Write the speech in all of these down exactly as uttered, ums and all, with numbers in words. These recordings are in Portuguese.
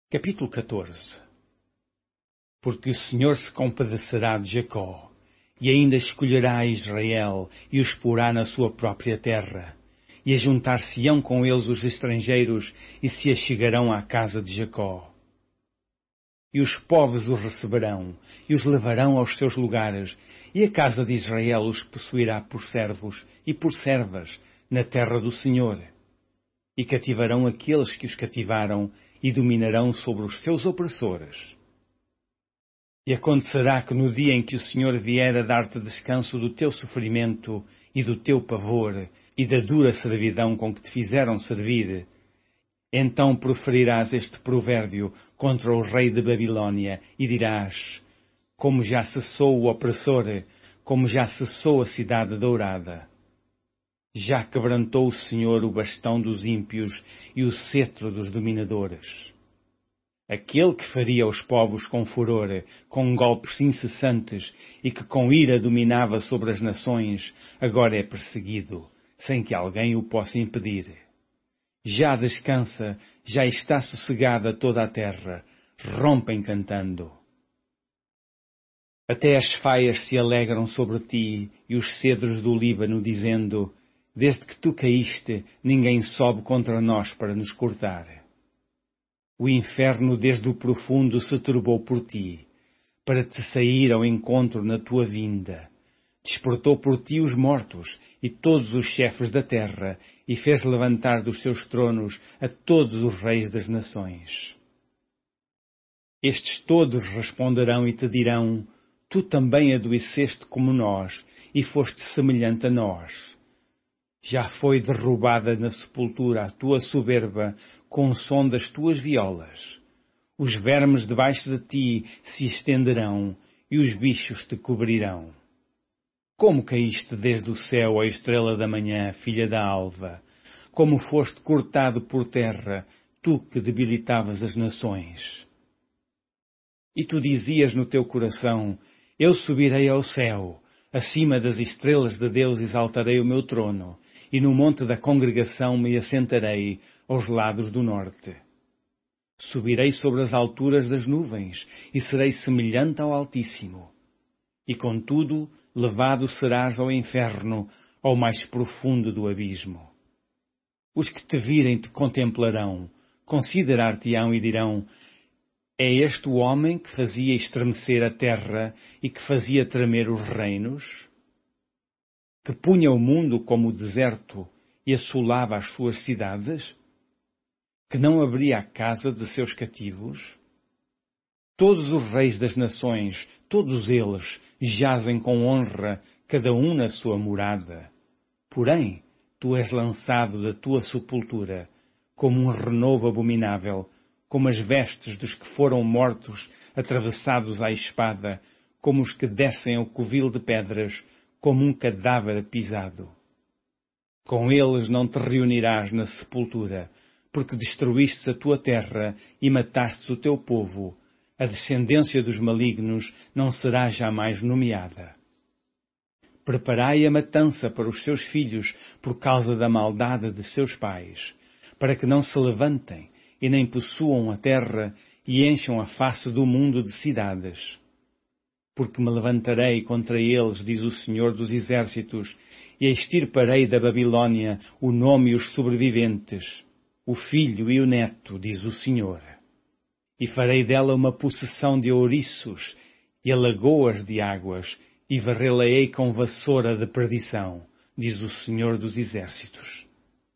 Capítulo catorze. Porque o Senhor se compadecerá de Jacó, e ainda escolherá Israel, e os porá na sua própria terra, e ajuntar-se-ão com eles os estrangeiros, e se achegarão à casa de Jacó. E os povos os receberão, e os levarão aos seus lugares, e a casa de Israel os possuirá por servos e por servas na terra do Senhor. E cativarão aqueles que os cativaram, e dominarão sobre os seus opressores. E acontecerá que no dia em que o Senhor vier a dar-te descanso do teu sofrimento e do teu pavor e da dura servidão com que te fizeram servir, então proferirás este provérbio contra o rei de Babilônia e dirás: como já cessou o opressor, como já cessou a cidade dourada. Já quebrantou o Senhor o bastão dos ímpios e o cetro dos dominadores. Aquele que faria os povos com furor, com golpes incessantes, e que com ira dominava sobre as nações, agora é perseguido, sem que alguém o possa impedir. Já descansa, já está sossegada toda a terra, rompem cantando. Até as faias se alegram sobre ti, e os cedros do Líbano, dizendo: desde que tu caíste, ninguém sobe contra nós para nos cortar. O inferno desde o profundo se turbou por ti, para te sair ao encontro na tua vinda. Despertou por ti os mortos e todos os chefes da terra, e fez levantar dos seus tronos a todos os reis das nações. Estes todos responderão e te dirão: tu também adoeceste como nós, e foste semelhante a nós. Já foi derrubada na sepultura a tua soberba com o som das tuas violas. Os vermes debaixo de ti se estenderão e os bichos te cobrirão. Como caíste desde o céu, a estrela da manhã, filha da alva? Como foste cortado por terra, tu que debilitavas as nações? E tu dizias no teu coração: eu subirei ao céu, acima das estrelas de Deus exaltarei o meu trono, e no monte da congregação me assentarei aos lados do norte. Subirei sobre as alturas das nuvens, e serei semelhante ao Altíssimo. E contudo, levado serás ao inferno, ao mais profundo do abismo. Os que te virem te contemplarão, considerar-te-ão e dirão: é este o homem que fazia estremecer a terra e que fazia tremer os reinos? Que punha o mundo como o deserto e assolava as suas cidades? Que não abria a casa de seus cativos? Todos os reis das nações, todos eles, jazem com honra, cada um na sua morada. Porém, tu és lançado da tua sepultura, como um renovo abominável, como as vestes dos que foram mortos, atravessados à espada, como os que descem ao covil de pedras, como um cadáver pisado. Com eles não te reunirás na sepultura, porque destruístes a tua terra e matastes o teu povo. A descendência dos malignos não será jamais nomeada. Preparai a matança para os seus filhos por causa da maldade de seus pais, para que não se levantem e nem possuam a terra e encham a face do mundo de cidades. Porque me levantarei contra eles, diz o Senhor dos Exércitos, e extirparei da Babilônia o nome e os sobreviventes, o filho e o neto, diz o Senhor. E farei dela uma possessão de ouriços e alagoas de águas, e varrê-la-ei com vassoura de perdição, diz o Senhor dos Exércitos.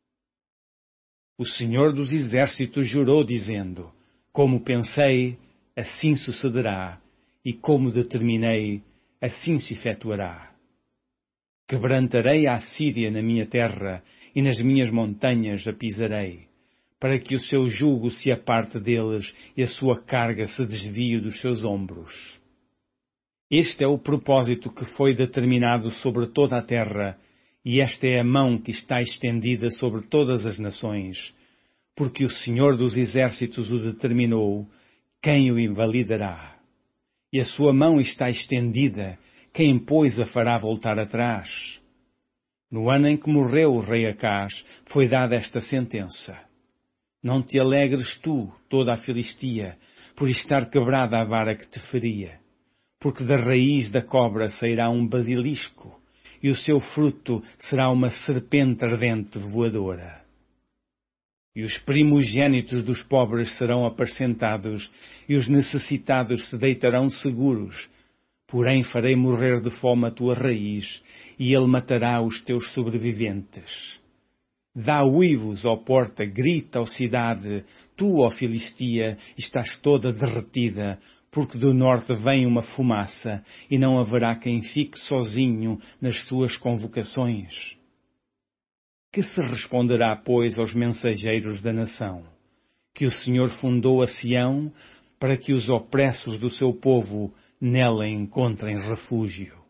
O Senhor dos Exércitos jurou, dizendo: como pensei, assim sucederá, e como determinei, assim se efetuará. Quebrantarei a Assíria na minha terra, e nas minhas montanhas a pisarei, para que o seu jugo se aparte deles e a sua carga se desvie dos seus ombros. Este é o propósito que foi determinado sobre toda a terra, e esta é a mão que está estendida sobre todas as nações, porque o Senhor dos Exércitos o determinou, quem o invalidará? E a sua mão está estendida, quem, pois, a fará voltar atrás? No ano em que morreu o rei Acás, foi dada esta sentença: Não te alegres tu, toda a Filistia, por estar quebrada a vara que te feria, porque da raiz da cobra sairá um basilisco, e o seu fruto será uma serpente ardente voadora. E os primogênitos dos pobres serão apacentados, e os necessitados se deitarão seguros. Porém farei morrer de fome a tua raiz, e ele matará os teus sobreviventes. Dá uivos, ó porta, grita, ó cidade, tu, ó Filistia, estás toda derretida, porque do norte vem uma fumaça, e não haverá quem fique sozinho nas suas convocações. Que se responderá, pois, aos mensageiros da nação? Que o Senhor fundou a Sião, para que os opressos do seu povo nela encontrem refúgio.